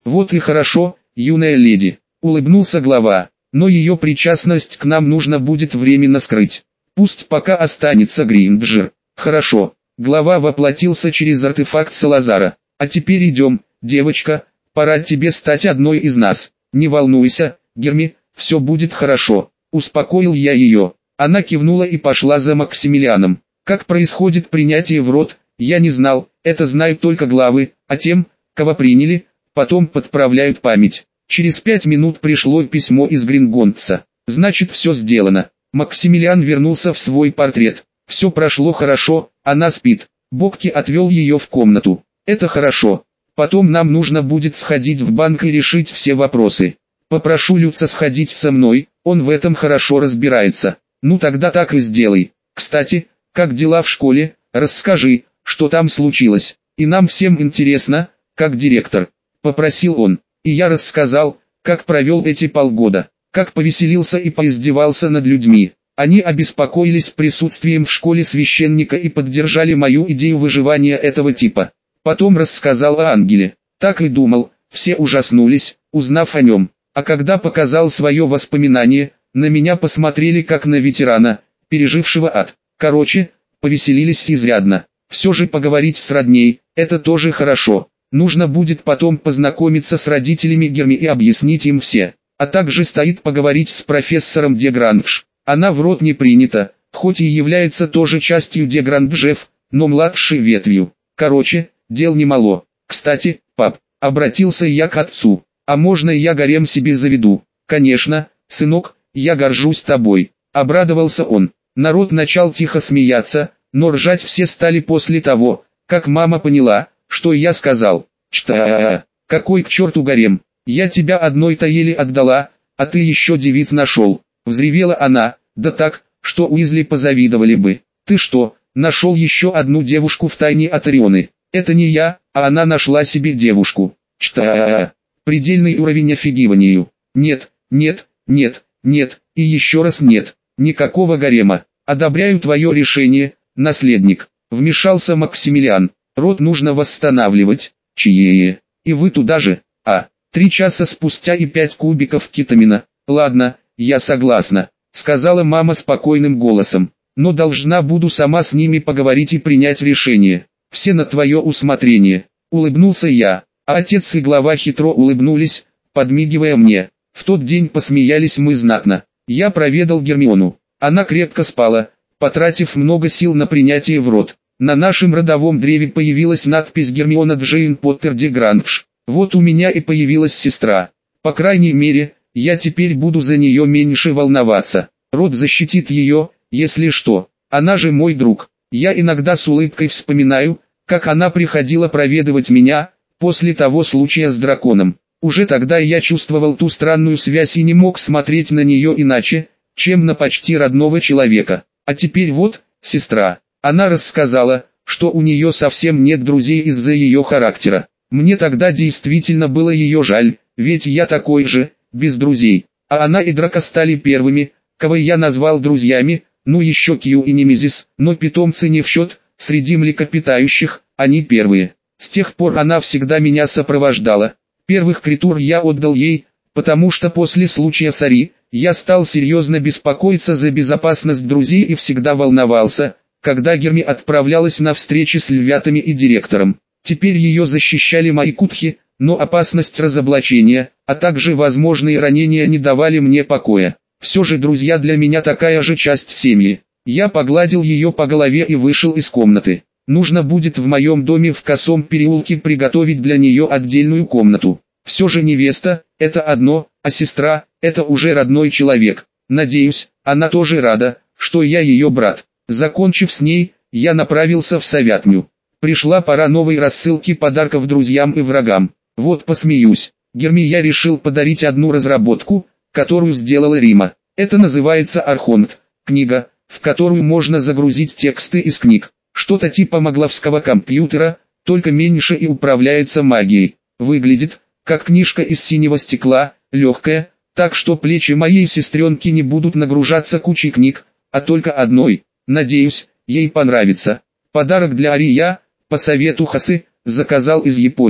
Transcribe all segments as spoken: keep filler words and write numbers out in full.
Вот и хорошо, юная леди, улыбнулся глава, но ее причастность к нам нужно будет временно скрыть. Пусть пока останется Гринджер. Хорошо, глава воплотился через артефакт Салазара. А теперь идем, девочка, пора тебе стать одной из нас. Не волнуйся, Герми, все будет хорошо. Успокоил я ее. Она кивнула и пошла за Максимилианом. Как происходит принятие в рот, я не знал, это знают только главы, а тем, кого приняли, потом подправляют память. Через пять минут пришло письмо из Грингондса. Значит, все сделано. Максимилиан вернулся в свой портрет. Все прошло хорошо, она спит. Бокки отвел ее в комнату. Это хорошо. Потом нам нужно будет сходить в банк и решить все вопросы. Попрошу Люца сходить со мной, он в этом хорошо разбирается. Ну тогда так и сделай. Кстати, как дела в школе, расскажи, что там случилось. И нам всем интересно, как директор. Попросил он. И я рассказал, как провел эти полгода, как повеселился и поиздевался над людьми. Они обеспокоились присутствием в школе священника и поддержали мою идею выживания этого типа. Потом рассказал о ангеле. Так и думал, все ужаснулись, узнав о нем. А когда показал свое воспоминание, на меня посмотрели как на ветерана, пережившего ад. Короче, повеселились изрядно. Все же поговорить с родней, это тоже хорошо. Нужно будет потом познакомиться с родителями Герми и объяснить им все. А также стоит поговорить с профессором де Грандж. Она в рот не принята, хоть и является тоже частью де Гранджев, но младшей ветвью. Короче, дел немало. Кстати, пап, обратился я к отцу. А можно я гарем себе заведу? Конечно, сынок, я горжусь тобой. Обрадовался он. Народ начал тихо смеяться, но ржать все стали после того, как мама поняла, что я сказал. Чта, какой к черту гарем? Я тебя одной-то еле отдала, а ты еще девиц нашел. Взревела она, да так, что Уизли позавидовали бы. Ты что, нашел еще одну девушку в тайне от Орионы? Это не я, а она нашла себе девушку. Чта, предельный уровень офигиванию. Нет, нет, нет, нет, и еще раз нет. Никакого гарема. Одобряю твое решение, наследник. Вмешался Максимилиан. Род нужно восстанавливать. Чье? И вы туда же? А, три часа спустя и пять кубиков кетамина. Ладно, я согласна, сказала мама спокойным голосом. Но должна буду сама с ними поговорить и принять решение. Все на твое усмотрение. Улыбнулся я, а отец и глава хитро улыбнулись, подмигивая мне. В тот день посмеялись мы знатно. Я проведал Гермиону. Она крепко спала, потратив много сил на принятие в рот. На нашем родовом древе появилась надпись Гермиона Джейн Поттер де Грандж. Вот у меня и появилась сестра. По крайней мере, я теперь буду за нее меньше волноваться. Род защитит ее, если что. Она же мой друг. Я иногда с улыбкой вспоминаю, как она приходила проведывать меня, после того случая с драконом. Уже тогда я чувствовал ту странную связь и не мог смотреть на нее иначе, чем на почти родного человека. А теперь вот, сестра. Она рассказала, что у нее совсем нет друзей из-за ее характера. Мне тогда действительно было ее жаль, ведь я такой же, без друзей. А она и Драко стали первыми, кого я назвал друзьями, ну еще Кью и Немезис, но питомцы не в счет, среди млекопитающих, они первые. С тех пор она всегда меня сопровождала. Первых критур я отдал ей, потому что после случая с Ари, я стал серьезно беспокоиться за безопасность друзей и всегда волновался, когда Герми отправлялась на встречи с львятами и директором. Теперь ее защищали мои кутхи, но опасность разоблачения, а также возможные ранения не давали мне покоя. Все же друзья для меня такая же часть семьи. Я погладил ее по голове и вышел из комнаты. Нужно будет в моем доме в Косом переулке приготовить для нее отдельную комнату. Все же невеста – это одно, а сестра – это уже родной человек. Надеюсь, она тоже рада, что я ее брат. Закончив с ней, я направился в Совятню. Пришла пора новой рассылки подарков друзьям и врагам. Вот посмеюсь. Герми я решил подарить одну разработку, которую сделала Рима. Это называется Архонт, книга, в которую можно загрузить тексты из книг. Что-то типа магловского компьютера, только меньше и управляется магией. Выглядит, как книжка из синего стекла, легкая, так что плечи моей сестренки не будут нагружаться кучей книг, а только одной. Надеюсь, ей понравится. Подарок для Ари я, по совету Хасы, заказал из Японии.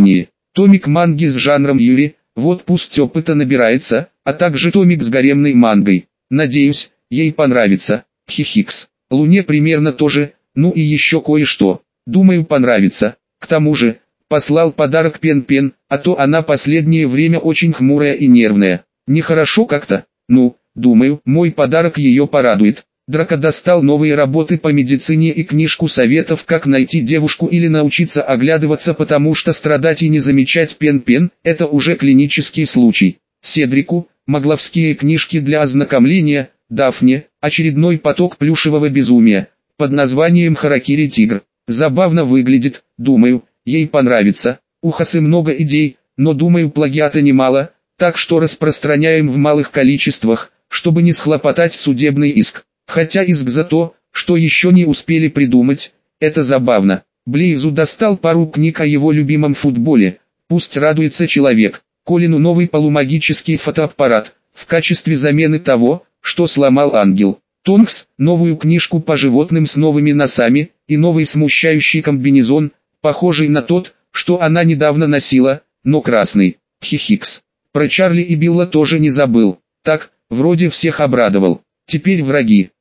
Томик манги с жанром юри, вот пусть опыта набирается, а также томик с гаремной мангой. Надеюсь, ей понравится. Хихикс. Луне примерно тоже, ну и еще кое-что. Думаю, понравится. К тому же, послал подарок Пен-Пен, а то она последнее время очень хмурая и нервная. Нехорошо как-то. Ну, думаю, мой подарок ее порадует. Драко достал новые работы по медицине и книжку советов, как найти девушку или научиться оглядываться, потому что страдать и не замечать Пен-Пен – это уже клинический случай. Седрику – магловские книжки для ознакомления, Дафне – очередной поток плюшевого безумия, под названием «Харакири Тигр». Забавно выглядит, думаю, ей понравится. У Хасы много идей, но думаю, плагиата немало, так что распространяем в малых количествах, чтобы не схлопотать судебный иск. Хотя иск за то, что еще не успели придумать, это забавно. Блейзу достал пару книг о его любимом футболе, пусть радуется человек. Колину новый полумагический фотоаппарат, в качестве замены того, что сломал ангел. Тонкс новую книжку по животным с новыми носами, и новый смущающий комбинезон, похожий на тот, что она недавно носила, но красный. Хихикс. Про Чарли и Билла тоже не забыл. Так, вроде всех обрадовал. Теперь враги.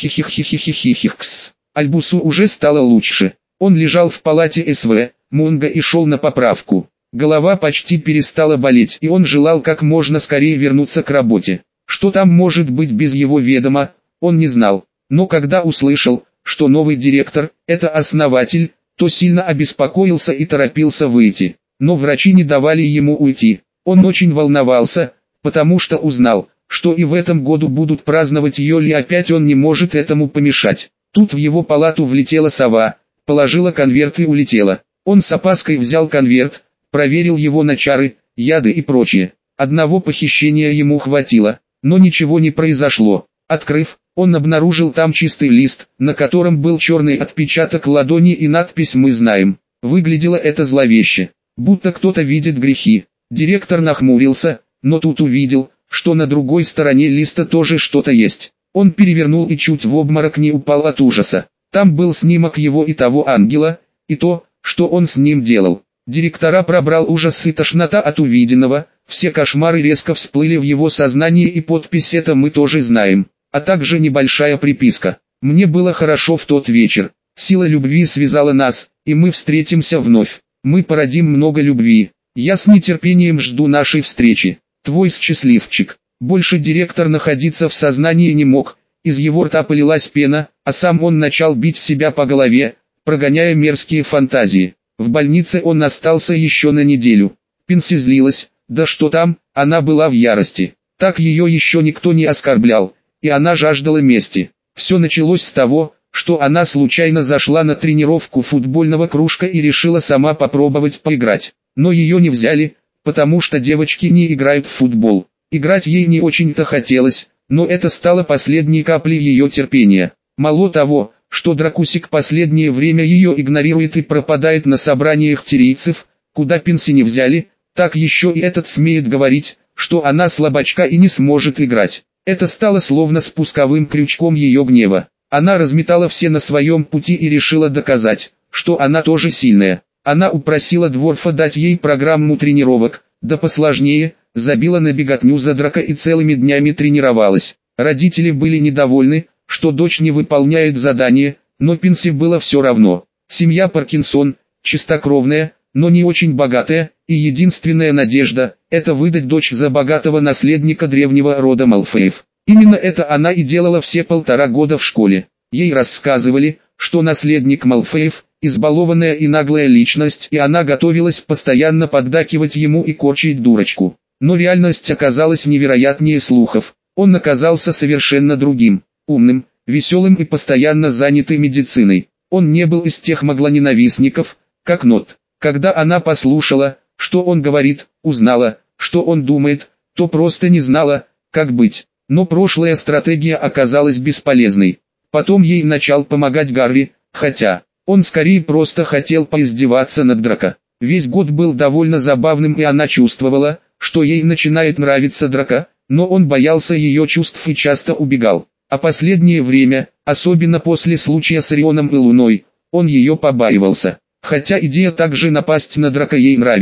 Хихихихихихихихикс. Альбусу уже стало лучше. Он лежал в палате СВ, Мунга и шел на поправку. Голова почти перестала болеть, и он желал как можно скорее вернуться к работе. Что там может быть без его ведома, он не знал. Но когда услышал, что новый директор – это основатель, то сильно обеспокоился и торопился выйти. Но врачи не давали ему уйти. Он очень волновался, потому что узнал, что и в этом году будут праздновать Йоли, и опять он не может этому помешать. Тут в его палату влетела сова, положила конверт и улетела. Он с опаской взял конверт, проверил его на чары, яды и прочее. Одного похищения ему хватило, но ничего не произошло. Открыв, он обнаружил там чистый лист, на котором был черный отпечаток ладони и надпись «Мы знаем». Выглядело это зловеще, будто кто-то видит грехи. Директор нахмурился, но тут увидел, что на другой стороне листа тоже что-то есть. Он перевернул и чуть в обморок не упал от ужаса. Там был снимок его и того ангела, и то, что он с ним делал. Директора пробрал ужас и тошнота от увиденного, все кошмары резко всплыли в его сознании, и подпись «Это мы тоже знаем», а также небольшая приписка. «Мне было хорошо в тот вечер, сила любви связала нас, и мы встретимся вновь. Мы породим много любви. Я с нетерпением жду нашей встречи. Твой счастливчик». Больше директор находиться в сознании не мог, из его рта полилась пена, а сам он начал бить себя по голове, прогоняя мерзкие фантазии. В больнице он остался еще на неделю. Пинси злилась, да что там, она была в ярости. Так ее еще никто не оскорблял, и она жаждала мести. Все началось с того, что она случайно зашла на тренировку футбольного кружка и решила сама попробовать поиграть. Но ее не взяли, потому что девочки не играют в футбол. Играть ей не очень-то хотелось, но это стало последней каплей ее терпения. Мало того, что Дракусик последнее время ее игнорирует и пропадает на собраниях тирийцев, куда Пинси не взяли, так еще и этот смеет говорить, что она слабачка и не сможет играть. Это стало словно спусковым крючком ее гнева. Она разметала все на своем пути и решила доказать, что она тоже сильная. Она упросила Дворфа дать ей программу тренировок, да посложнее, забила на беготню за Драко и целыми днями тренировалась. Родители были недовольны, что дочь не выполняет задания, но Пинси было все равно. Семья Паркинсон, чистокровная, но не очень богатая, и единственная надежда – это выдать дочь за богатого наследника древнего рода Малфеев. Именно это она и делала все полтора года в школе. Ей рассказывали, что наследник Малфеев – избалованная и наглая личность, и она готовилась постоянно поддакивать ему и корчить дурочку. Но реальность оказалась невероятнее слухов. Он оказался совершенно другим, умным, веселым и постоянно занятый медициной. Он не был из тех маглоненавистников, как Нот. Когда она послушала, что он говорит, узнала, что он думает, то просто не знала, как быть. Но прошлая стратегия оказалась бесполезной. Потом ей начал помогать Гарри, хотя он скорее просто хотел поиздеваться над Драко. Весь год был довольно забавным, и она чувствовала, что ей начинает нравиться Драко, но он боялся ее чувств и часто убегал. А последнее время, особенно после случая с Орионом и Луной, он ее побаивался. Хотя идея также напасть на Драко ей нравилась.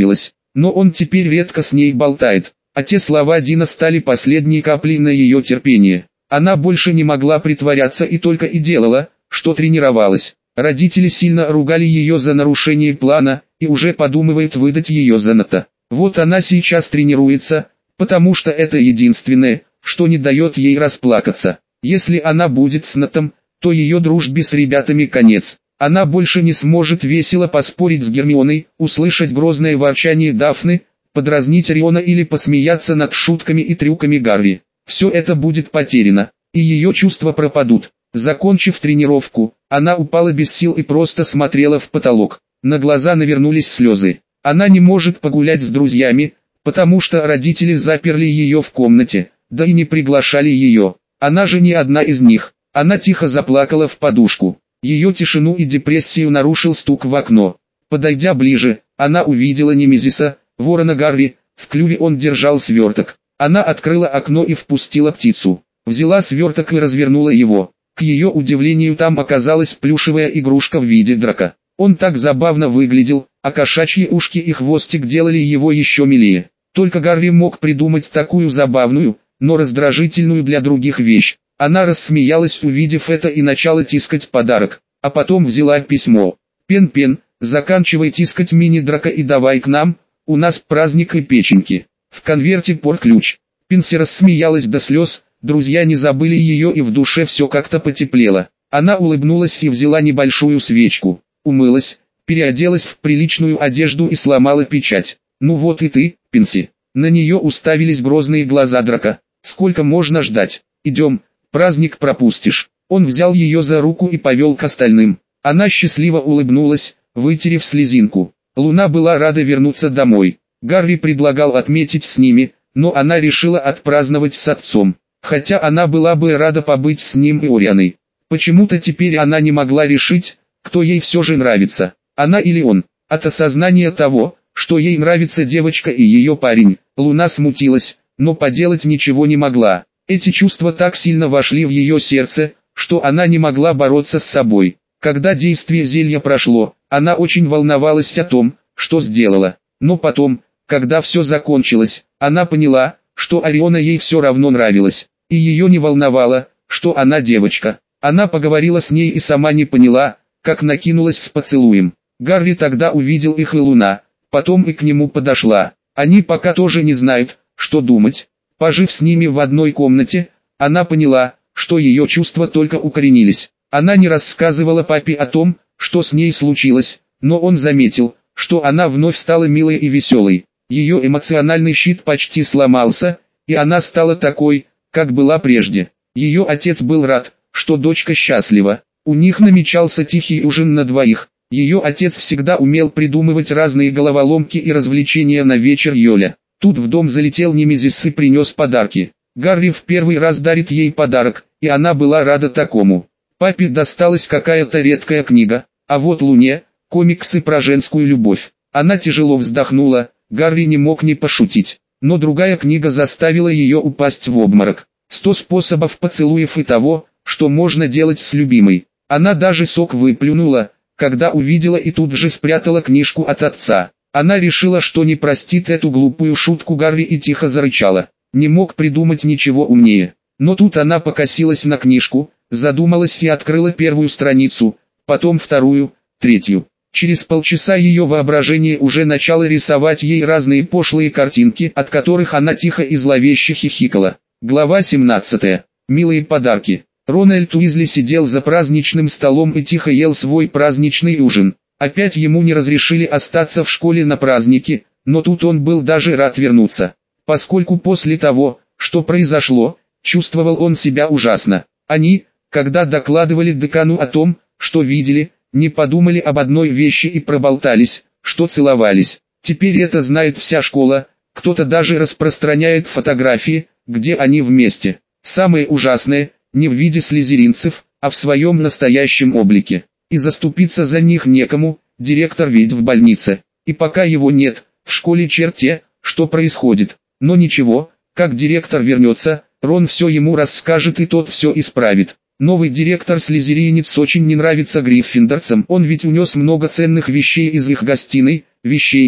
но он теперь редко с ней болтает. А те слова Дина стали последней каплей на ее терпение. Она больше не могла притворяться и только и делала, что тренировалась. Родители сильно ругали ее за нарушение плана, и уже подумывают выдать ее за Ната. Вот она сейчас тренируется, потому что это единственное, что не дает ей расплакаться. Если она будет с Натом, то ее дружбе с ребятами конец. Она больше не сможет весело поспорить с Гермионой, услышать грозное ворчание Дафны, подразнить Риона или посмеяться над шутками и трюками Гарри. Все это будет потеряно, и ее чувства пропадут. Закончив тренировку, она упала без сил и просто смотрела в потолок. На глаза навернулись слезы. Она не может погулять с друзьями, потому что родители заперли ее в комнате, да и не приглашали ее. Она же не одна из них. Она тихо заплакала в подушку. Ее тишину и депрессию нарушил стук в окно. Подойдя ближе, она увидела Немезиса, ворона Гарри, в клюве он держал сверток. Она открыла окно и впустила птицу. Взяла сверток и развернула его. К ее удивлению там оказалась плюшевая игрушка в виде драка. Он так забавно выглядел, а кошачьи ушки и хвостик делали его еще милее. Только Гарри мог придумать такую забавную, но раздражительную для других вещь. Она рассмеялась, увидев это, и начала тискать подарок, а потом взяла письмо. «Пен-Пен, заканчивай тискать мини-драка и давай к нам, у нас праздник и печеньки». В конверте порт-ключ. Пинси рассмеялась до слез, друзья не забыли ее и в душе все как-то потеплело. Она улыбнулась и взяла небольшую свечку, умылась, переоделась в приличную одежду и сломала печать. «Ну вот и ты, Пинси». На нее уставились грозные глаза Драка. «Сколько можно ждать? Идем, праздник пропустишь». Он взял ее за руку и повел к остальным. Она счастливо улыбнулась, вытерев слезинку. Луна была рада вернуться домой. Гарри предлагал отметить с ними, но она решила отпраздновать с отцом. Хотя она была бы рада побыть с ним и Орианой. Почему-то теперь она не могла решить, кто ей все же нравится, она или он. От осознания того, что ей нравится девочка и ее парень, Луна смутилась, но поделать ничего не могла. Эти чувства так сильно вошли в ее сердце, что она не могла бороться с собой. Когда действие зелья прошло, она очень волновалась о том, что сделала. Но потом, когда все закончилось, она поняла, что Ориона ей все равно нравилась, и ее не волновало, что она девочка. Она поговорила с ней и сама не поняла, как накинулась с поцелуем. Гарри тогда увидел их и Луна, потом и к нему подошла. Они пока тоже не знают, что думать. Пожив с ними в одной комнате, она поняла, что ее чувства только укоренились. Она не рассказывала папе о том, что с ней случилось, но он заметил, что она вновь стала милой и веселой. Ее эмоциональный щит почти сломался, и она стала такой, как была прежде. Ее отец был рад, что дочка счастлива. У них намечался тихий ужин на двоих. Ее отец всегда умел придумывать разные головоломки и развлечения на вечер Йоля. Тут в дом залетел Немезис и принес подарки. Гарри в первый раз дарит ей подарок, и она была рада такому. Папе досталась какая-то редкая книга, а вот Луне – комиксы про женскую любовь. Она тяжело вздохнула, Гарри не мог не пошутить, но другая книга заставила ее упасть в обморок. Сто способов поцелуев и того, что можно делать с любимой. Она даже сок выплюнула, когда увидела, и тут же спрятала книжку от отца. Она решила, что не простит эту глупую шутку Гарри, и тихо зарычала. Не мог придумать ничего умнее. Но тут она покосилась на книжку, задумалась и открыла первую страницу, потом вторую, третью. Через полчаса ее воображение уже начало рисовать ей разные пошлые картинки, от которых она тихо и зловеще хихикала. Глава семнадцатая. Милые подарки. Рональд Уизли сидел за праздничным столом и тихо ел свой праздничный ужин. Опять ему не разрешили остаться в школе на празднике, но тут он был даже рад вернуться. Поскольку после того, что произошло, чувствовал он себя ужасно. Они, когда докладывали декану о том, что видели, не подумали об одной вещи и проболтались, что целовались. Теперь это знает вся школа, кто-то даже распространяет фотографии, где они вместе. Самое ужасное, не в виде слизеринцев, а в своем настоящем облике. И заступиться за них некому, директор ведь в больнице. И пока его нет, в школе черте, что происходит. Но ничего, как директор вернется, Рон все ему расскажет и тот все исправит. Новый директор слизеринец очень не нравится гриффиндорцам, он ведь унес много ценных вещей из их гостиной, вещей,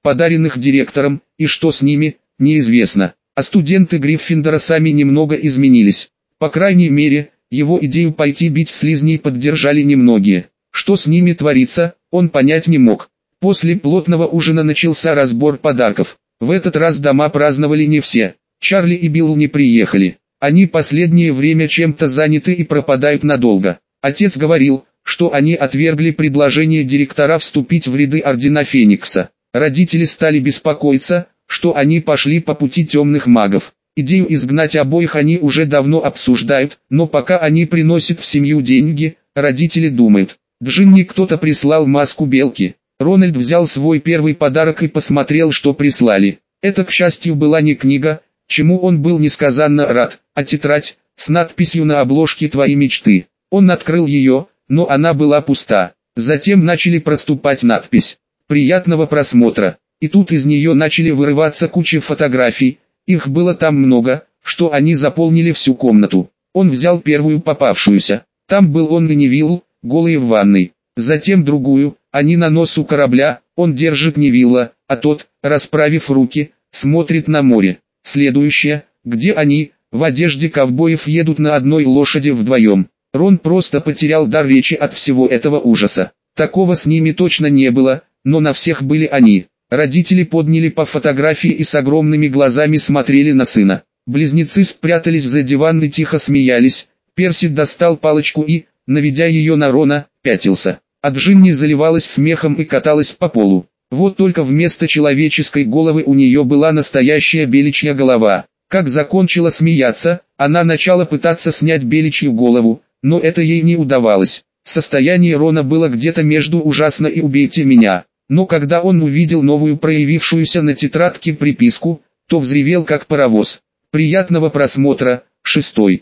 подаренных директором, и что с ними, неизвестно. А студенты Гриффиндора сами немного изменились. По крайней мере, его идею пойти бить слизней поддержали немногие. Что с ними творится, он понять не мог. После плотного ужина начался разбор подарков. В этот раз дома праздновали не все. Чарли и Билл не приехали. Они последнее время чем-то заняты и пропадают надолго. Отец говорил, что они отвергли предложение директора вступить в ряды Ордена Феникса. Родители стали беспокоиться, что они пошли по пути темных магов. Идею изгнать обоих они уже давно обсуждают, но пока они приносят в семью деньги, родители думают. Джинни кто-то прислал маску белки. Рональд взял свой первый подарок и посмотрел, что прислали. Это, к счастью, была не книга, чему он был несказанно рад, а тетрадь, с надписью на обложке «Твои мечты». Он открыл ее, но она была пуста. Затем начали проступать надпись «Приятного просмотра». И тут из нее начали вырываться куча фотографий, их было там много, что они заполнили всю комнату. Он взял первую попавшуюся, там был он и Невилл, голые в ванной. Затем другую, они на носу корабля, он держит Невилла, а тот, расправив руки, смотрит на море. Следующая, где они, в одежде ковбоев едут на одной лошади вдвоем. Рон просто потерял дар речи от всего этого ужаса. Такого с ними точно не было, но на всех были они. Родители подняли по фотографии и с огромными глазами смотрели на сына. Близнецы спрятались за диван и тихо смеялись. Перси достал палочку и, наведя ее на Рона, пятился. А Джинни заливалась смехом и каталась по полу. Вот только вместо человеческой головы у нее была настоящая беличья голова. Как закончила смеяться, она начала пытаться снять беличью голову, но это ей не удавалось. Состояние Рона было где-то между «ужасно» и «убейте меня». Но когда он увидел новую проявившуюся на тетрадке приписку, то взревел как паровоз. Приятного просмотра, шестой.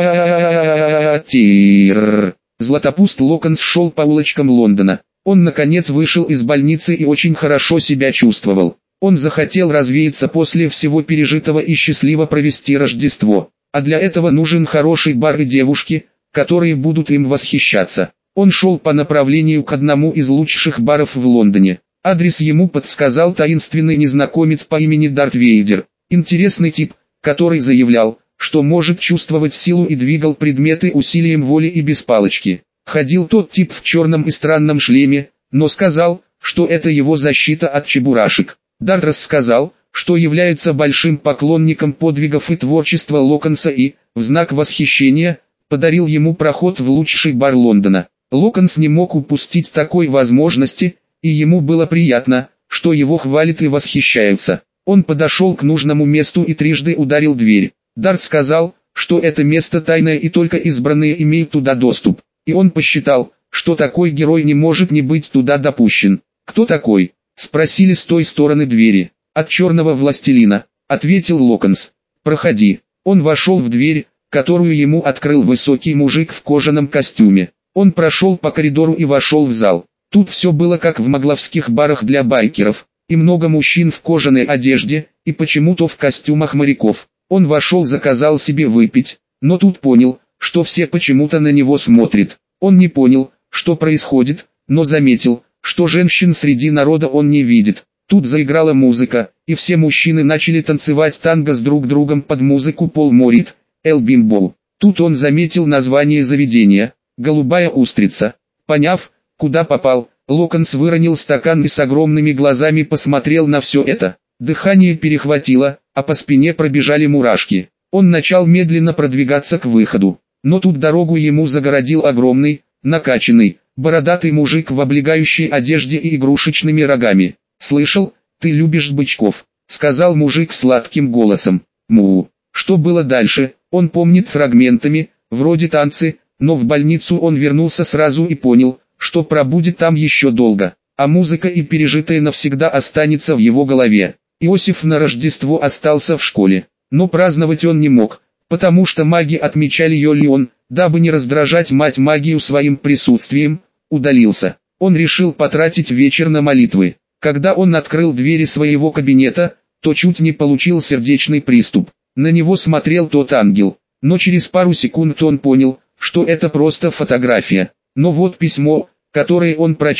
Па-тир. Златопуст Локонс шел по улочкам Лондона. Он наконец вышел из больницы и очень хорошо себя чувствовал. Он захотел развеяться после всего пережитого и счастливо провести Рождество. А для этого нужен хороший бар и девушки, которые будут им восхищаться. Он шел по направлению к одному из лучших баров в Лондоне. Адрес ему подсказал таинственный незнакомец по имени Дарт Вейдер. Интересный тип, который заявлял, что может чувствовать силу и двигал предметы усилием воли и без палочки. Ходил тот тип в черном и странном шлеме, но сказал, что это его защита от чебурашек. Дарт рассказал, что является большим поклонником подвигов и творчества Локонса и, в знак восхищения, подарил ему проход в лучший бар Лондона. Локонс не мог упустить такой возможности, и ему было приятно, что его хвалят и восхищаются. Он подошел к нужному месту и трижды ударил дверь. Дарт сказал, что это место тайное и только избранные имеют туда доступ. И он посчитал, что такой герой не может не быть туда допущен. «Кто такой?» — спросили с той стороны двери. «От черного властелина», — ответил Локонс. «Проходи». Он вошел в дверь, которую ему открыл высокий мужик в кожаном костюме. Он прошел по коридору и вошел в зал. Тут все было как в могловских барах для байкеров, и много мужчин в кожаной одежде, и почему-то в костюмах моряков. Он вошел, заказал себе выпить, но тут понял, что все почему-то на него смотрят. Он не понял, что происходит, но заметил, что женщин среди народа он не видит. Тут заиграла музыка, и все мужчины начали танцевать танго с друг другом под музыку Пол Морит, Эл Бимбоу. Тут он заметил название заведения — «Голубая устрица». Поняв, куда попал, Локонс выронил стакан и с огромными глазами посмотрел на все это. Дыхание перехватило, а по спине пробежали мурашки. Он начал медленно продвигаться к выходу. Но тут дорогу ему загородил огромный, накачанный, бородатый мужик в облегающей одежде и игрушечными рогами. «Слышал, ты любишь бычков», — сказал мужик сладким голосом. «Му». Что было дальше, он помнит фрагментами, вроде танцы, но в больницу он вернулся сразу и понял, что пробудет там еще долго, а музыка и пережитое навсегда останется в его голове. Иосиф на Рождество остался в школе, но праздновать он не мог, потому что маги отмечали Йоли, он, дабы не раздражать мать магию своим присутствием, удалился. Он решил потратить вечер на молитвы. Когда он открыл двери своего кабинета, то чуть не получил сердечный приступ. На него смотрел тот ангел, но через пару секунд он понял, что это просто фотография. Но вот письмо, которое он прочел,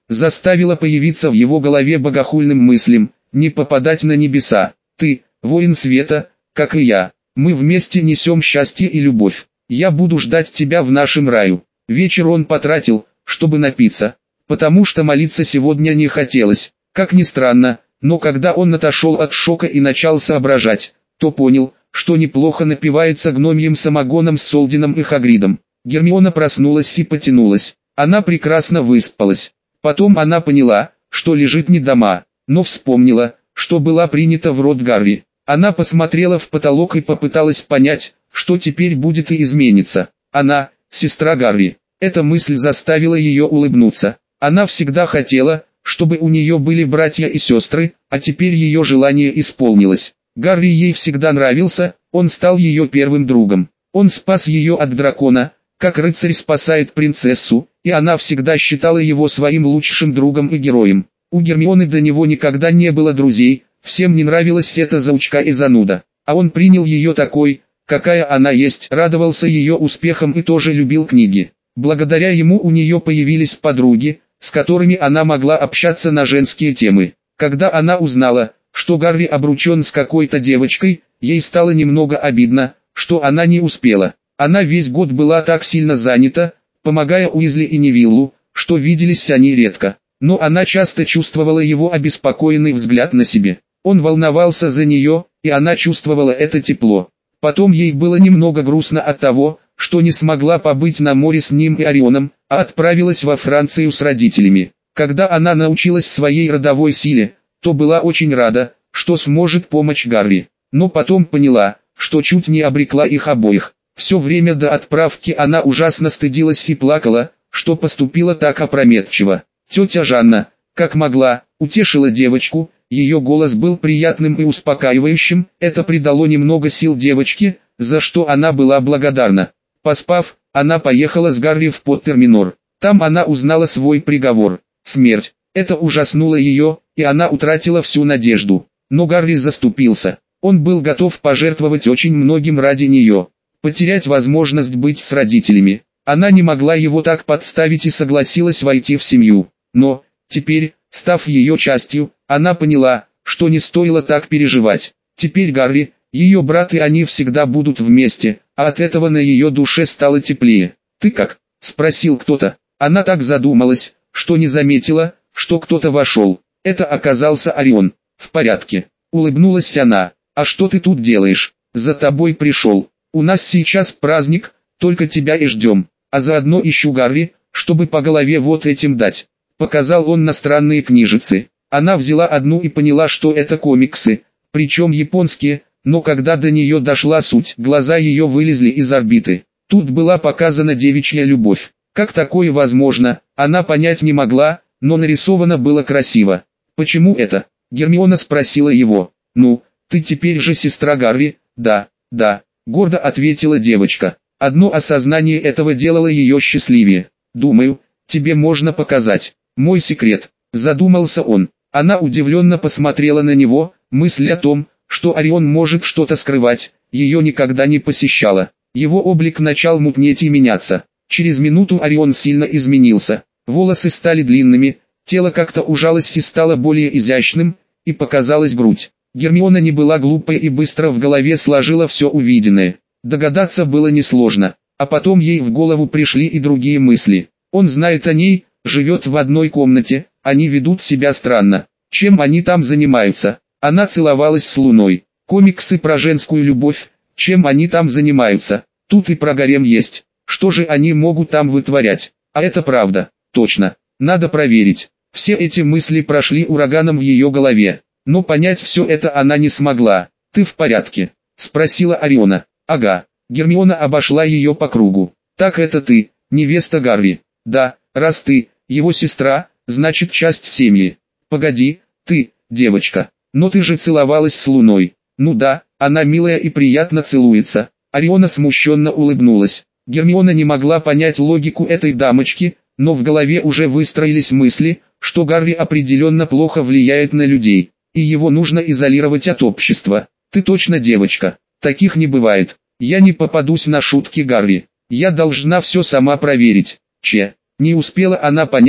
заставила появиться в его голове богохульным мыслям, не попадать на небеса. Ты, воин света, как и я, мы вместе несем счастье и любовь. Я буду ждать тебя в нашем раю. Вечер он потратил, чтобы напиться, потому что молиться сегодня не хотелось. Как ни странно, но когда он отошел от шока и начал соображать, то понял, что неплохо напивается гномьим самогоном с Солдином и Хагридом. Гермиона проснулась и потянулась. Она прекрасно выспалась. Потом она поняла, что лежит не дома, но вспомнила, что была принята в рот Гарри. Она посмотрела в потолок и попыталась понять, что теперь будет и изменится. Она, сестра Гарри. Эта мысль заставила ее улыбнуться. Она всегда хотела, чтобы у нее были братья и сестры, а теперь ее желание исполнилось. Гарри ей всегда нравился, он стал ее первым другом. Он спас ее от дракона, как рыцарь спасает принцессу, и она всегда считала его своим лучшим другом и героем. У Гермионы до него никогда не было друзей, всем не нравилась эта заучка и зануда. А он принял ее такой, какая она есть, радовался ее успехам и тоже любил книги. Благодаря ему у нее появились подруги, с которыми она могла общаться на женские темы. Когда она узнала, что Гарри обручен с какой-то девочкой, ей стало немного обидно, что она не успела. Она весь год была так сильно занята, помогая Уизли и Невиллу, что виделись они редко. Но она часто чувствовала его обеспокоенный взгляд на себе. Он волновался за нее, и она чувствовала это тепло. Потом ей было немного грустно от того, что не смогла побыть на море с ним и Орионом, а отправилась во Францию с родителями. Когда она научилась своей родовой силе, то была очень рада, что сможет помочь Гарри. Но потом поняла, что чуть не обрекла их обоих. Все время до отправки она ужасно стыдилась и плакала, что поступила так опрометчиво. Тетя Жанна, как могла, утешила девочку, ее голос был приятным и успокаивающим, это придало немного сил девочке, за что она была благодарна. Поспав, она поехала с Гарри в Поттерминор. Там она узнала свой приговор – смерть. Это ужаснуло ее, и она утратила всю надежду. Но Гарри заступился. Он был готов пожертвовать очень многим ради нее. Потерять возможность быть с родителями. Она не могла его так подставить и согласилась войти в семью. Но, теперь, став ее частью, она поняла, что не стоило так переживать. Теперь Гарри, ее брат и они всегда будут вместе, а от этого на ее душе стало теплее. «Ты как?» – спросил кто-то. Она так задумалась, что не заметила, что кто-то вошел. Это оказался Орион. «В порядке», – улыбнулась она. «А что ты тут делаешь? За тобой пришел. У нас сейчас праздник, только тебя и ждем. А заодно ищу Гарри, чтобы по голове вот этим дать». Показал он на странные книжицы. Она взяла одну и поняла, что это комиксы, причем японские, но когда до нее дошла суть, глаза ее вылезли из орбиты. Тут была показана девичья любовь. Как такое возможно, она понять не могла, но нарисовано было красиво. «Почему это?» – Гермиона спросила его. «Ну, ты теперь же сестра Гарри?» «Да, да», – гордо ответила девочка. Одно осознание этого делало ее счастливее. «Думаю, тебе можно показать мой секрет», – задумался он. Она удивленно посмотрела на него, мысль о том, что Орион может что-то скрывать, ее никогда не посещала. Его облик начал мутнеть и меняться. Через минуту Орион сильно изменился. Волосы стали длинными, тело как-то ужалось и стало более изящным, и показалась грудь. Гермиона не была глупой и быстро в голове сложила все увиденное. Догадаться было несложно, а потом ей в голову пришли и другие мысли. Он знает о ней, живет в одной комнате, они ведут себя странно. Чем они там занимаются? Она целовалась с Луной. Комиксы про женскую любовь, чем они там занимаются? Тут и про гарем есть. Что же они могут там вытворять? А это правда, точно. Надо проверить. Все эти мысли прошли ураганом в ее голове. Но понять все это она не смогла. «Ты в порядке?» – спросила Ориона. «Ага». Гермиона обошла ее по кругу. «Так это ты, невеста Гарри?» «Да, раз ты, его сестра, значит часть семьи». «Погоди, ты, девочка, но ты же целовалась с Луной». «Ну да, она милая и приятно целуется». Ориона смущенно улыбнулась. Гермиона не могла понять логику этой дамочки, но в голове уже выстроились мысли, что Гарри определенно плохо влияет на людей, и его нужно изолировать от общества. «Ты точно девочка, таких не бывает. Я не попадусь на шутки Гарри. Я должна все сама проверить». Че, не успела она понять,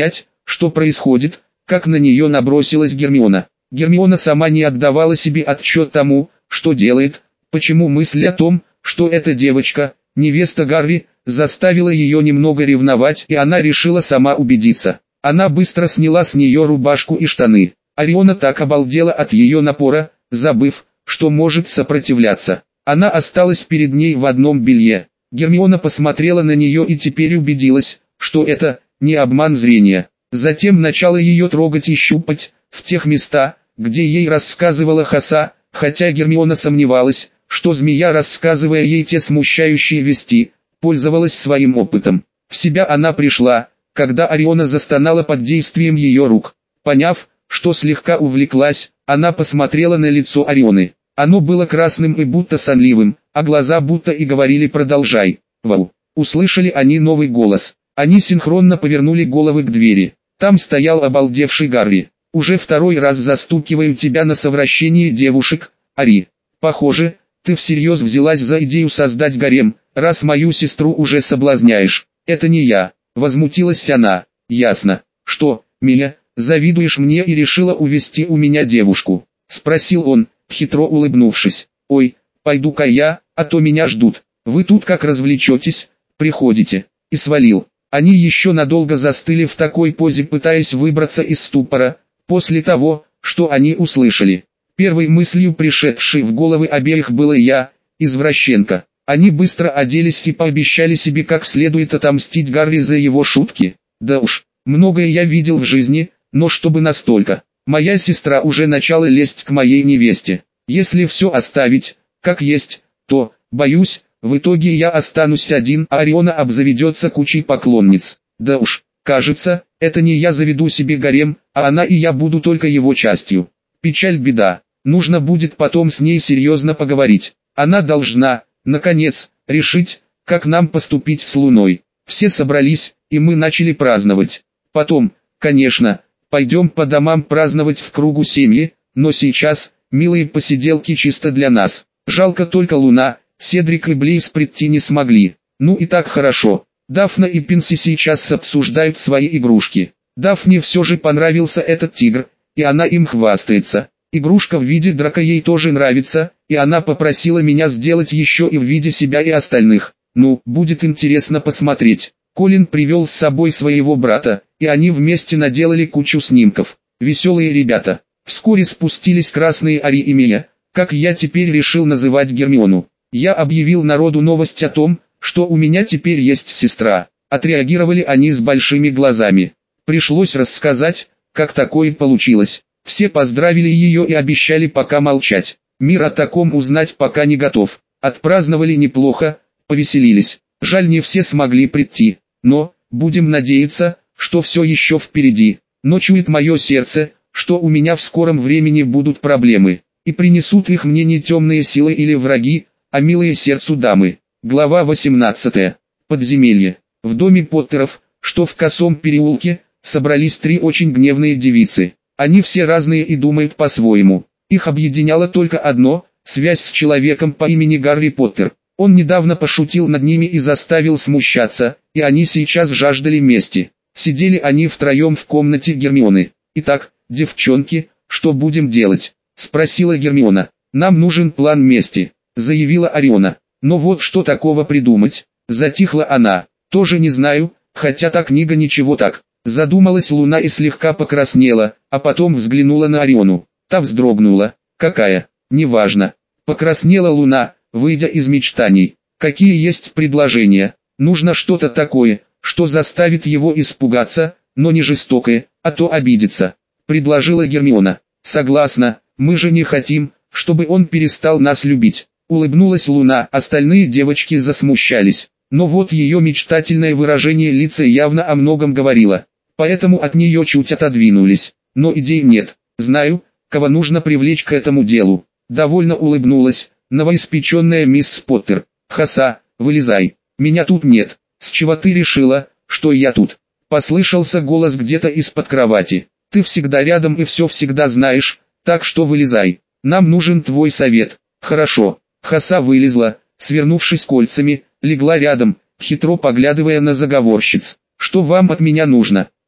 что происходит, как на нее набросилась Гермиона. Гермиона сама не отдавала себе отчет тому, что делает, почему мысль о том, что эта девочка, невеста Гарри, заставила ее немного ревновать, и она решила сама убедиться. Она быстро сняла с нее рубашку и штаны. Ариона так обалдела от ее напора, забыв, что может сопротивляться. Она осталась перед ней в одном белье. Гермиона посмотрела на нее и теперь убедилась, что это не обман зрения. Затем начала ее трогать и щупать, в тех местах, где ей рассказывала Хаса, хотя Гермиона сомневалась, что змея, рассказывая ей те смущающие вести, пользовалась своим опытом. В себя она пришла, когда Ариона застонала под действием ее рук. Поняв, что слегка увлеклась, она посмотрела на лицо Арионы. Оно было красным и будто сонливым, а глаза будто и говорили «продолжай». Вау! Услышали они новый голос. Они синхронно повернули головы к двери. Там стоял обалдевший Гарри. «Уже второй раз застукиваю тебя на совращении девушек, Ари. Похоже, ты всерьез взялась за идею создать гарем, раз мою сестру уже соблазняешь». «Это не я», — возмутилась она. «Ясно. Что, Мия, завидуешь мне и решила увести у меня девушку?» — спросил он, хитро улыбнувшись. «Ой, пойду-ка я, а то меня ждут. Вы тут как развлечетесь, приходите». И свалил. Они еще надолго застыли в такой позе, пытаясь выбраться из ступора, после того, что они услышали. Первой мыслью, пришедшей в головы обеих, было «я, извращенка». Они быстро оделись и пообещали себе как следует отомстить Гарри за его шутки. Да уж, многое я видел в жизни, но чтобы настолько. Моя сестра уже начала лезть к моей невесте. Если все оставить, как есть, то, боюсь, в итоге я останусь один, а Ариона обзаведется кучей поклонниц. Да уж, кажется, это не я заведу себе гарем, а она и я буду только его частью. Печаль, беда. Нужно будет потом с ней серьезно поговорить. Она должна, наконец, решить, как нам поступить с Луной. Все собрались, и мы начали праздновать. Потом, конечно, пойдем по домам праздновать в кругу семьи, но сейчас, милые посиделки чисто для нас. Жалко только Луна, Седрик и Блейз прийти не смогли. Ну и так хорошо. Дафна и Пинси сейчас обсуждают свои игрушки. Дафне все же понравился этот тигр, и она им хвастается. Игрушка в виде драка ей тоже нравится, и она попросила меня сделать еще и в виде себя и остальных. Ну, будет интересно посмотреть. Колин привел с собой своего брата, и они вместе наделали кучу снимков. Веселые ребята. Вскоре спустились красные Ари и Мия, как я теперь решил называть Гермиону. Я объявил народу новость о том, что у меня теперь есть сестра. Отреагировали они с большими глазами. Пришлось рассказать, как такое получилось. Все поздравили ее и обещали пока молчать. Мир о таком узнать пока не готов. Отпраздновали неплохо, повеселились. Жаль, не все смогли прийти. Но, будем надеяться, что все еще впереди. Но чует мое сердце, что у меня в скором времени будут проблемы. И принесут их мне не темные силы или враги, а милые сердцу дамы. Глава восемнадцатая. Подземелье. В доме Поттеров, что в Косом переулке, собрались три очень гневные девицы. Они все разные и думают по-своему. Их объединяло только одно – связь с человеком по имени Гарри Поттер. Он недавно пошутил над ними и заставил смущаться, и они сейчас жаждали мести. Сидели они втроем в комнате Гермионы. «Итак, девчонки, что будем делать?» – спросила Гермиона. «Нам нужен план мести», – заявила Ариона. «Но вот что такого придумать?» – затихла она. «Тоже не знаю, хотя та книга ничего так». Задумалась Луна и слегка покраснела, а потом взглянула на Ариону. Та вздрогнула. «Какая?» «Неважно». Покраснела Луна, выйдя из мечтаний. «Какие есть предложения?» «Нужно что-то такое, что заставит его испугаться, но не жестокое, а то обидится», — предложила Гермиона. «Согласна, мы же не хотим, чтобы он перестал нас любить». Улыбнулась Луна, остальные девочки засмущались. Но вот ее мечтательное выражение лица явно о многом говорило. Поэтому от нее чуть отодвинулись. Но идей нет. Знаю, кого нужно привлечь к этому делу. Довольно улыбнулась новоиспеченная мисс Поттер. «Хаса, вылезай. Меня тут нет». «С чего ты решила, что я тут?» Послышался голос где-то из-под кровати. «Ты всегда рядом и все всегда знаешь, так что вылезай. Нам нужен твой совет». «Хорошо». Хаса вылезла, свернувшись кольцами, легла рядом, хитро поглядывая на заговорщиц. «Что вам от меня нужно?» —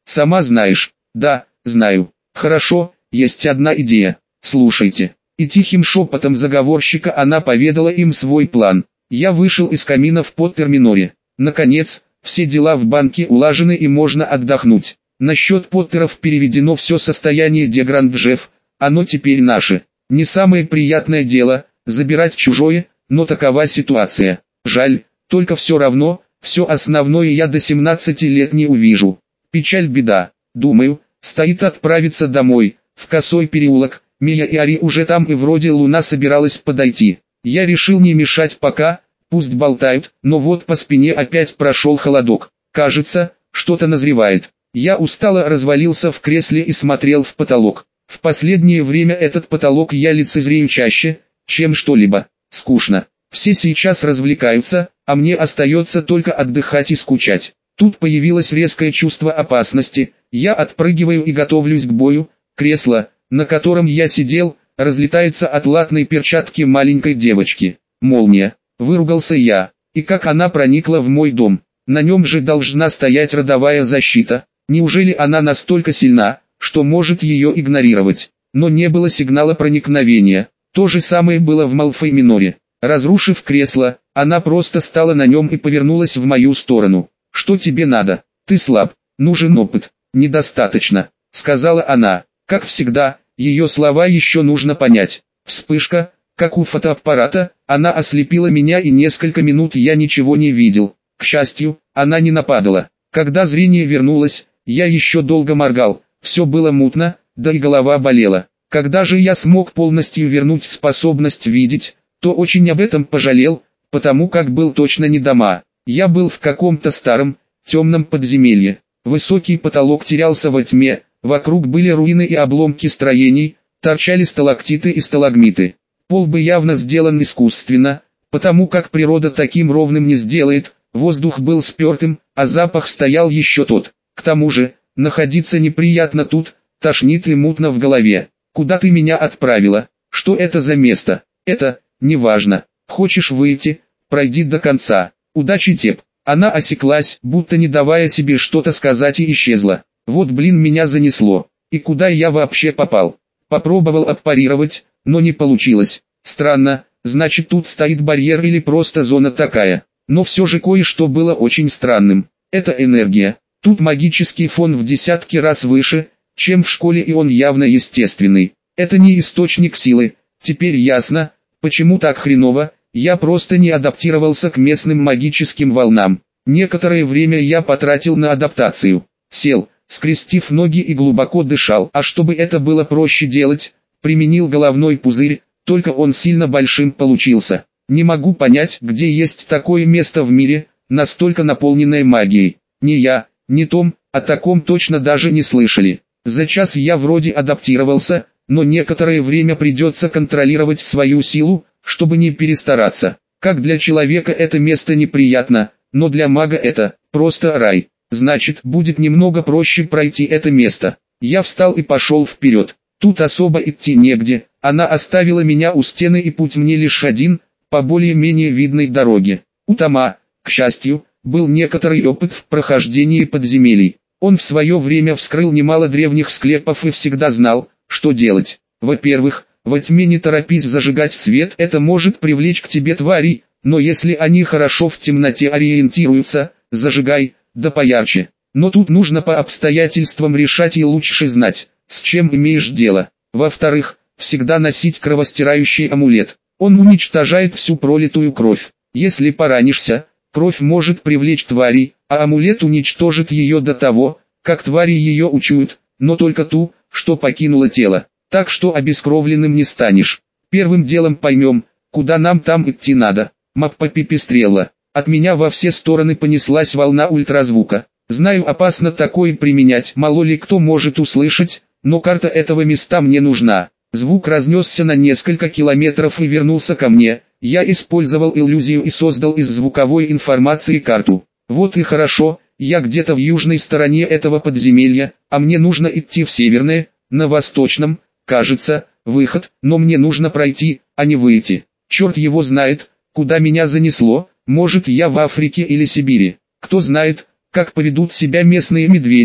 Сама знаешь. Да, знаю. Хорошо, есть одна идея. Слушайте. И тихим шепотом заговорщика она поведала им свой план. Я вышел из камина в Поттерминоре. Наконец, все дела в банке улажены и можно отдохнуть. На счет Поттеров переведено все состояние де Гранджев, оно теперь наше. Не самое приятное дело, забирать чужое, но такова ситуация. Жаль, только все равно, все основное я до семнадцати лет не увижу. Печаль беда. Думаю, стоит отправиться домой, в Косой переулок. Мия и Ари уже там и вроде луна собиралась подойти. Я решил не мешать пока, пусть болтают, но вот по спине опять прошел холодок. Кажется, что-то назревает. Я устало развалился в кресле и смотрел в потолок. В последнее время этот потолок я лицезрею чаще, чем что-либо. Скучно. Все сейчас развлекаются, а мне остается только отдыхать и скучать. Тут появилось резкое чувство опасности. Я отпрыгиваю и готовлюсь к бою. Кресло, на котором я сидел, разлетается от латной перчатки маленькой девочки. Молния. Выругался я. И как она проникла в мой дом? На нем же должна стоять родовая защита. Неужели она настолько сильна, что может ее игнорировать? Но не было сигнала проникновения. То же самое было в Малфой-Миноре. Разрушив кресло, она просто стала на нем и повернулась в мою сторону. «Что тебе надо? Ты слаб, нужен опыт». «Недостаточно», — сказала она. Как всегда, ее слова еще нужно понять. Вспышка, как у фотоаппарата, она ослепила меня и несколько минут я ничего не видел. К счастью, она не нападала. Когда зрение вернулось, я еще долго моргал, все было мутно, да и голова болела. Когда же я смог полностью вернуть способность видеть, то очень об этом пожалел, потому как был точно не дома. Я был в каком-то старом, темном подземелье. Высокий потолок терялся во тьме, вокруг были руины и обломки строений, торчали сталактиты и сталагмиты. Пол бы явно сделан искусственно, потому как природа таким ровным не сделает, воздух был спертым, а запах стоял еще тот. К тому же, находиться неприятно тут, тошнит и мутно в голове. Куда ты меня отправила? Что это за место? Это, неважно. Хочешь выйти? Пройди до конца. Удачи, Теп. Она осеклась, будто не давая себе что-то сказать, и исчезла. Вот блин, меня занесло. И куда я вообще попал? Попробовал отпарировать, но не получилось. Странно, значит тут стоит барьер или просто зона такая. Но все же кое-что было очень странным. Это энергия. Тут магический фон в десятки раз выше, чем в школе, и он явно естественный. Это не источник силы. Теперь ясно, почему так хреново. Я просто не адаптировался к местным магическим волнам. Некоторое время я потратил на адаптацию. Сел, скрестив ноги и глубоко дышал. А чтобы это было проще делать, применил головной пузырь, только он сильно большим получился. Не могу понять, где есть такое место в мире, настолько наполненное магией. Ни я, ни Том, о таком точно даже не слышали. За час я вроде адаптировался, но некоторое время придется контролировать свою силу, чтобы не перестараться. Как для человека это место неприятно, но для мага это просто рай. Значит, будет немного проще пройти это место. Я встал и пошел вперед. Тут особо идти негде, она оставила меня у стены и путь мне лишь один, по более-менее видной дороге. У Тома, к счастью, был некоторый опыт в прохождении подземелий. Он в свое время вскрыл немало древних склепов и всегда знал, что делать. Во-первых, во тьме не торопись зажигать свет, это может привлечь к тебе тварей, но если они хорошо в темноте ориентируются, зажигай, да поярче. Но тут нужно по обстоятельствам решать и лучше знать, с чем имеешь дело. Во-вторых, всегда носить кровостирающий амулет. Он уничтожает всю пролитую кровь. Если поранишься, кровь может привлечь тварей, а амулет уничтожит ее до того, как твари ее учуют, но только ту, что покинула тело. Так что обескровленным не станешь. Первым делом поймем, куда нам там идти надо. Маппа пипестрела. От меня во все стороны понеслась волна ультразвука. Знаю, опасно такое применять, мало ли кто может услышать, но карта этого места мне нужна. Звук разнесся на несколько километров и вернулся ко мне. Я использовал иллюзию и создал из звуковой информации карту. Вот и хорошо, я где-то в южной стороне этого подземелья, а мне нужно идти в северное, на восточном, кажется, выход, но мне нужно пройти, а не выйти. Черт его знает, куда меня занесло, может я в Африке или Сибири. Кто знает, как поведут себя местные медведи,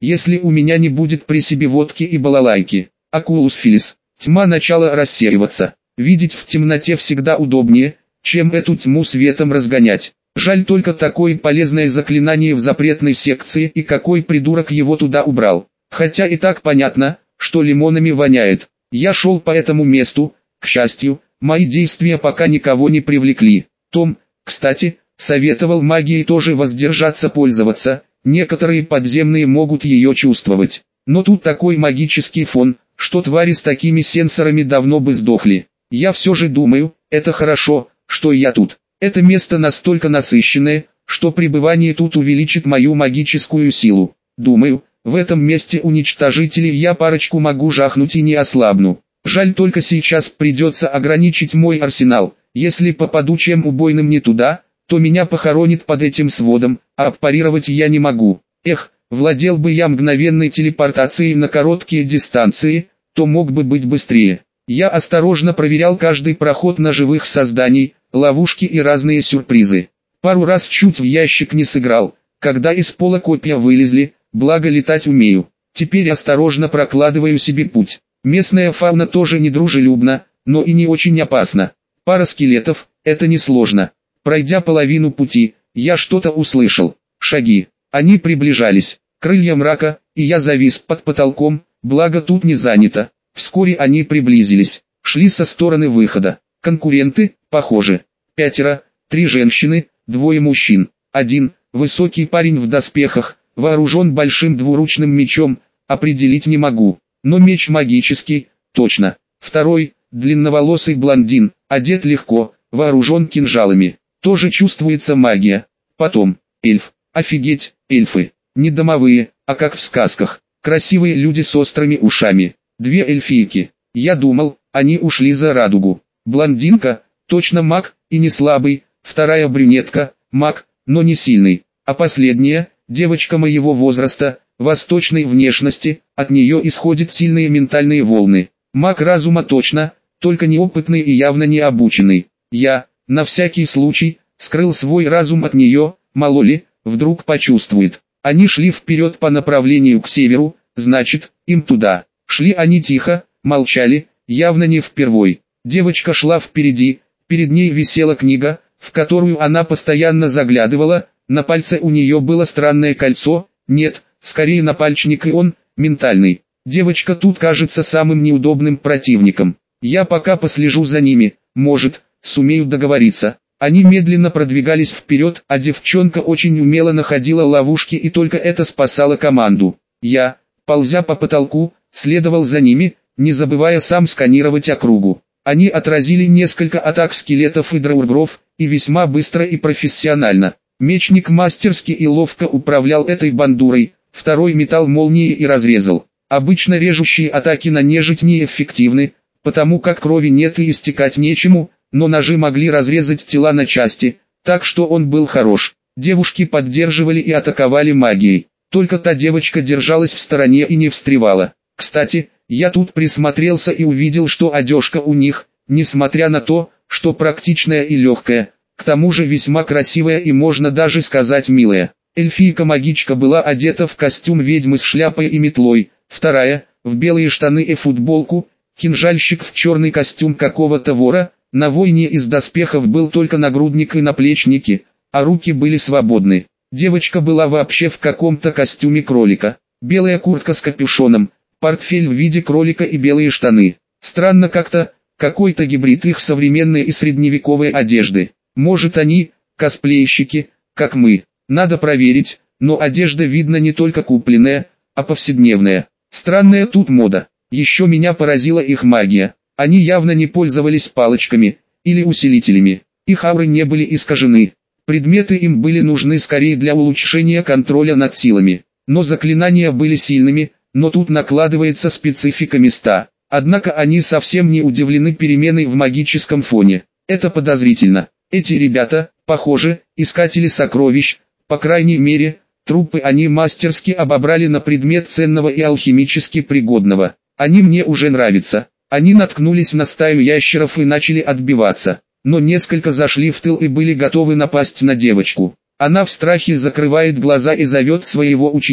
если у меня не будет при себе водки и балалайки. Окулус Филис. Тьма начала рассеиваться. Видеть в темноте всегда удобнее, чем эту тьму светом разгонять. Жаль только такое полезное заклинание в запретной секции, и какой придурок его туда убрал. Хотя и так понятно, что лимонами воняет. Я шел по этому месту, к счастью, мои действия пока никого не привлекли. Том, кстати, советовал магией тоже воздержаться пользоваться, некоторые подземные могут ее чувствовать. Но тут такой магический фон, что твари с такими сенсорами давно бы сдохли. Я все же думаю, это хорошо, что я тут. Это место настолько насыщенное, что пребывание тут увеличит мою магическую силу. Думаю, в этом месте уничтожителей я парочку могу жахнуть и не ослабну. Жаль только сейчас придется ограничить мой арсенал. Если попаду чем убойным не туда, то меня похоронит под этим сводом, а парировать я не могу. Эх, владел бы я мгновенной телепортацией на короткие дистанции, то мог бы быть быстрее. Я осторожно проверял каждый проход на живых созданий, ловушки и разные сюрпризы. Пару раз чуть в ящик не сыграл, когда из пола копья вылезли, благо летать умею. Теперь осторожно прокладываю себе путь. Местная фауна тоже недружелюбна, но и не очень опасна. Пара скелетов, это несложно. Пройдя половину пути, я что-то услышал. Шаги. Они приближались. Крылья мрака, и я завис под потолком, благо тут не занято. Вскоре они приблизились. Шли со стороны выхода. Конкуренты, похоже. Пятеро, три женщины, двое мужчин. Один, высокий парень в доспехах, вооружен большим двуручным мечом, определить не могу. Но меч магический, точно. Второй, длинноволосый блондин, одет легко, вооружен кинжалами. Тоже чувствуется магия. Потом, эльф. Офигеть, эльфы. Не домовые, а как в сказках. Красивые люди с острыми ушами. Две эльфийки. Я думал, они ушли за радугу. Блондинка, точно маг, и не слабый. Вторая брюнетка, маг, но не сильный. А последняя, девочка моего возраста, восточной внешности, от нее исходят сильные ментальные волны. Маг разума точно, только неопытный и явно не обученный. Я, на всякий случай, скрыл свой разум от нее, мало ли, вдруг почувствует. Они шли вперед по направлению к северу, значит, им туда. Шли они тихо, молчали, явно не впервой. Девочка шла впереди, перед ней висела книга, в которую она постоянно заглядывала, на пальце у нее было странное кольцо, нет, скорее напальчник и он, ментальный. Девочка тут кажется самым неудобным противником. Я пока послежу за ними, может, сумею договориться. Они медленно продвигались вперед, а девчонка очень умело находила ловушки, и только это спасало команду. Я, ползя по потолку, следовал за ними, не забывая сам сканировать округу. Они отразили несколько атак скелетов и драургров, и весьма быстро и профессионально. Мечник мастерски и ловко управлял этой бандурой, второй метал молнии и разрезал. Обычно режущие атаки на нежить неэффективны, потому как крови нет и истекать нечему, но ножи могли разрезать тела на части, так что он был хорош. Девушки поддерживали и атаковали магией, только та девочка держалась в стороне и не встревала. Кстати, я тут присмотрелся и увидел, что одежка у них, несмотря на то, что практичная и легкая, к тому же весьма красивая и можно даже сказать милая. Эльфийка-магичка была одета в костюм ведьмы с шляпой и метлой, вторая, в белые штаны и футболку, кинжальщик в черный костюм какого-то вора. На воине из доспехов был только нагрудник и наплечники, а руки были свободны. Девочка была вообще в каком-то костюме кролика. Белая куртка с капюшоном, портфель в виде кролика и белые штаны. Странно как-то, какой-то гибрид их современной и средневековой одежды. Может они, косплейщики, как мы. Надо проверить, но одежда видно не только купленная, а повседневная. Странная тут мода. Еще меня поразила их магия. Они явно не пользовались палочками или усилителями. Их ауры не были искажены. Предметы им были нужны скорее для улучшения контроля над силами. Но заклинания были сильными, но тут накладывается специфика места. Однако они совсем не удивлены переменой в магическом фоне. Это подозрительно. Эти ребята, похоже, искатели сокровищ, по крайней мере, трупы они мастерски обобрали на предмет ценного и алхимически пригодного. Они мне уже нравятся. Они наткнулись на стаю ящеров и начали отбиваться, но несколько зашли в тыл и были готовы напасть на девочку. Она в страхе закрывает глаза и зовет своего учителя.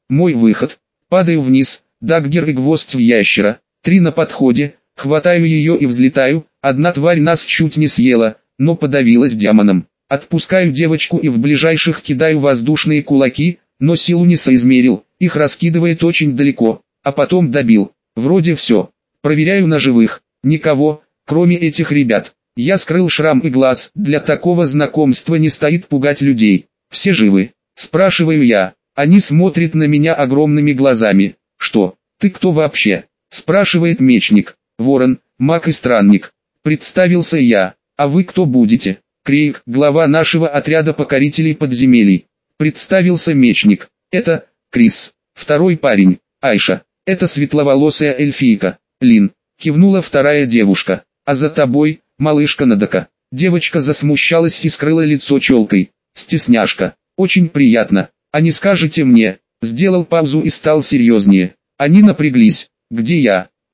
Мой выход. Падаю вниз, даггер и гвоздь в ящера. Три на подходе, хватаю ее и взлетаю. Одна тварь нас чуть не съела, но подавилась демоном. Отпускаю девочку и в ближайших кидаю воздушные кулаки, но силу не соизмерил, их раскидывает очень далеко, а потом добил. Вроде все. Проверяю на живых. Никого, кроме этих ребят. Я скрыл шрам и глаз, для такого знакомства не стоит пугать людей. Все живы? Спрашиваю я. Они смотрят на меня огромными глазами. Что? Ты кто вообще? Спрашивает мечник. Ворон, маг и странник. Представился я. А вы кто будете? Крейг, глава нашего отряда покорителей подземелий. Представился мечник. Это Крис. Второй парень. Айша. Это светловолосая эльфийка. Лин. Кивнула вторая девушка. А за тобой, малышка Надока. Девочка засмущалась и скрыла лицо челкой. Стесняшка. Очень приятно. А не скажете мне? Сделал паузу и стал серьезнее. Они напряглись. Где я?